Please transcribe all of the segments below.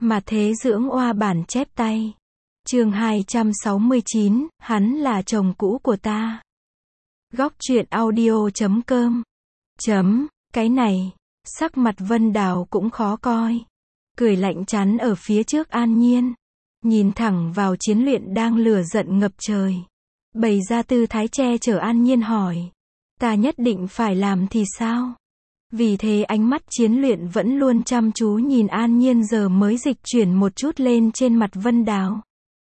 Mà thế dưỡng oa bản chép tay. Chương 269, hắn là chồng cũ của ta. Góc truyện audio.com. Cái này, sắc mặt Vân Đào cũng khó coi. Cười lạnh chắn ở phía trước An Nhiên. Nhìn thẳng vào Chiến Luyện đang lửa giận ngập trời. Bày ra tư thái che chở An Nhiên hỏi. Ta nhất định phải làm thì sao? Vì thế ánh mắt Chiến Luyện vẫn luôn chăm chú nhìn An Nhiên, giờ mới dịch chuyển một chút lên trên mặt Vân Đào.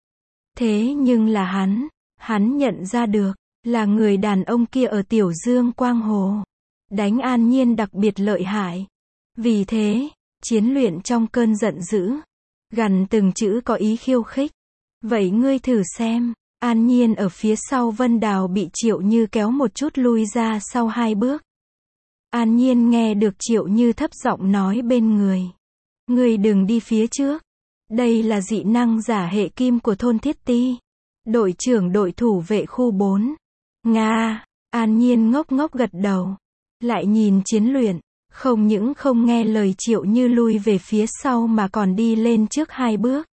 Thế nhưng là hắn nhận ra được, là người đàn ông kia ở Tiểu Dương Quang Hồ. Đánh An Nhiên đặc biệt lợi hại. Vì thế, Chiến Luyện trong cơn giận dữ, gằn từng chữ có ý khiêu khích. Vậy ngươi thử xem. An Nhiên ở phía sau Vân Đào bị Triệu Như kéo một chút lui ra sau 2 bước. An Nhiên nghe được Triệu Như thấp giọng nói bên người. Ngươi đừng đi phía trước. Đây là dị năng giả hệ kim của thôn Thiết Ti. Đội trưởng đội thủ vệ khu 4. Nga. An Nhiên ngốc ngốc gật đầu. Lại nhìn Chiến Luyện. Không những không nghe lời Triệu Như lui về phía sau mà còn đi lên trước 2 bước.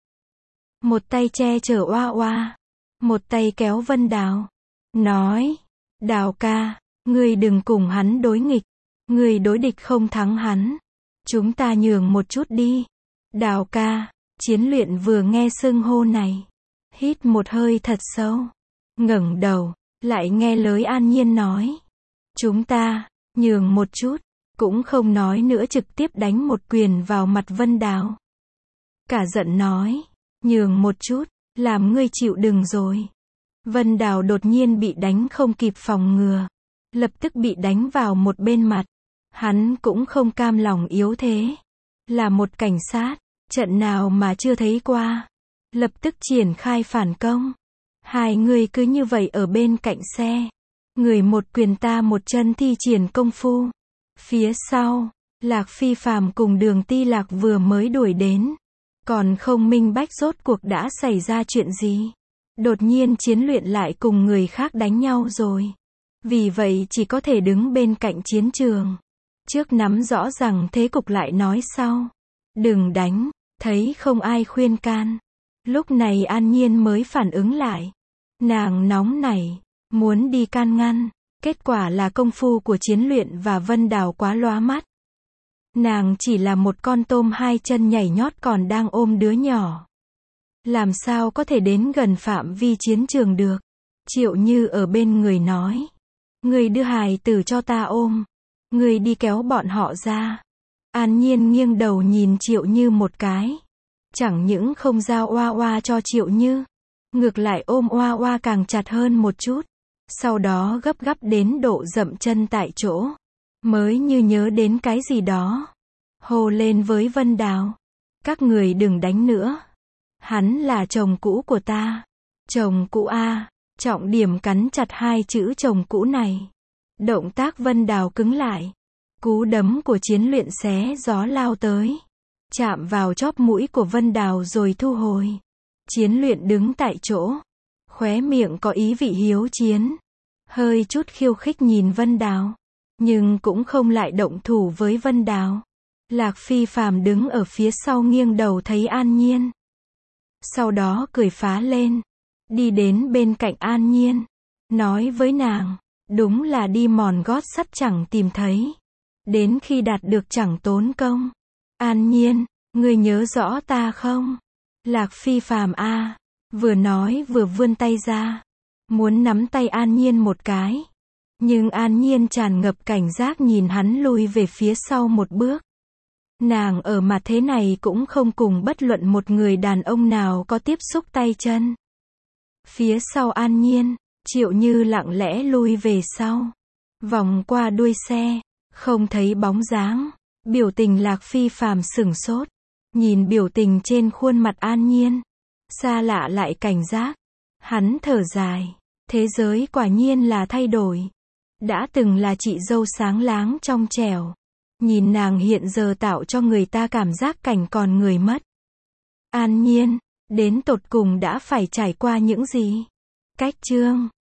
Một tay che chở oa oa. Một tay kéo Vân Đào. Nói. Đào ca. Ngươi đừng cùng hắn đối nghịch. Ngươi đối địch không thắng hắn. Chúng ta nhường một chút đi. Đào ca. Chiến Luyện vừa nghe xưng hô này. Hít một hơi thật sâu. Ngẩng đầu. Lại nghe lời An Nhiên nói. Chúng ta. Nhường một chút. Cũng không nói nữa, trực tiếp đánh một quyền vào mặt Vân Đào. Cả giận nói. Nhường một chút. Làm ngươi chịu đừng rồi. Vân Đào đột nhiên bị đánh không kịp phòng ngừa. Lập tức bị đánh vào một bên mặt. Hắn cũng không cam lòng yếu thế. Là một cảnh sát. Trận nào mà chưa thấy qua. Lập tức triển khai phản công. Hai người cứ như vậy ở bên cạnh xe. Người một quyền ta một chân thi triển công phu. Phía sau, Lạc Phi Phàm cùng Đường Ti Lạc vừa mới đuổi đến. Còn không minh bạch rốt cuộc đã xảy ra chuyện gì. Đột nhiên Chiến Luyện lại cùng người khác đánh nhau rồi. Vì vậy chỉ có thể đứng bên cạnh chiến trường. Trước nắm rõ rằng thế cục lại nói sau. Đừng đánh, thấy không ai khuyên can. Lúc này An Nhiên mới phản ứng lại. Nàng nóng nảy, muốn đi can ngăn. Kết quả là công phu của Chiến Luyện và Vân Đào quá lóa mắt. Nàng chỉ là một con tôm 2 chân nhảy nhót còn đang ôm đứa nhỏ. Làm sao có thể đến gần phạm vi chiến trường được. Triệu Như ở bên người nói. Người đưa hài tử cho ta ôm. Người đi kéo bọn họ ra. An Nhiên nghiêng đầu nhìn Triệu Như một cái. Chẳng những không giao oa oa cho Triệu Như. Ngược lại ôm oa oa càng chặt hơn một chút. Sau đó gấp gáp đến độ dậm chân tại chỗ. Mới như nhớ đến cái gì đó. Hô lên với Vân Đào. Các người đừng đánh nữa. Hắn là chồng cũ của ta. Chồng cũ a. Trọng điểm cắn chặt 2 chữ chồng cũ này. Động tác Vân Đào cứng lại. Cú đấm của Chiến Luyện xé gió lao tới. Chạm vào chóp mũi của Vân Đào rồi thu hồi. Chiến Luyện đứng tại chỗ. Khóe miệng có ý vị hiếu chiến. Hơi chút khiêu khích nhìn Vân Đào. Nhưng cũng không lại động thủ với Vân Đào. Lạc Phi Phàm đứng ở phía sau nghiêng đầu thấy An Nhiên. Sau đó cười phá lên. Đi đến bên cạnh An Nhiên. Nói với nàng. Đúng là đi mòn gót sắt chẳng tìm thấy. Đến khi đạt được chẳng tốn công. An Nhiên, ngươi nhớ rõ ta không? Lạc Phi Phàm a. Vừa nói vừa vươn tay ra. Muốn nắm tay An Nhiên một cái. Nhưng An Nhiên tràn ngập cảnh giác nhìn hắn lui về phía sau một bước. Nàng ở mặt thế này cũng không cùng bất luận một người đàn ông nào có tiếp xúc tay chân. Phía sau An Nhiên, Triệu Như lặng lẽ lui về sau. Vòng qua đuôi xe, không thấy bóng dáng. Biểu tình Lạc Phi Phàm sửng sốt. Nhìn biểu tình trên khuôn mặt An Nhiên. Xa lạ lại cảnh giác. Hắn thở dài. Thế giới quả nhiên là thay đổi. Đã từng là chị dâu sáng láng trong trẻo. Nhìn nàng hiện giờ tạo cho người ta cảm giác cảnh còn người mất. An Nhiên, đến tột cùng đã phải trải qua những gì? Cách chương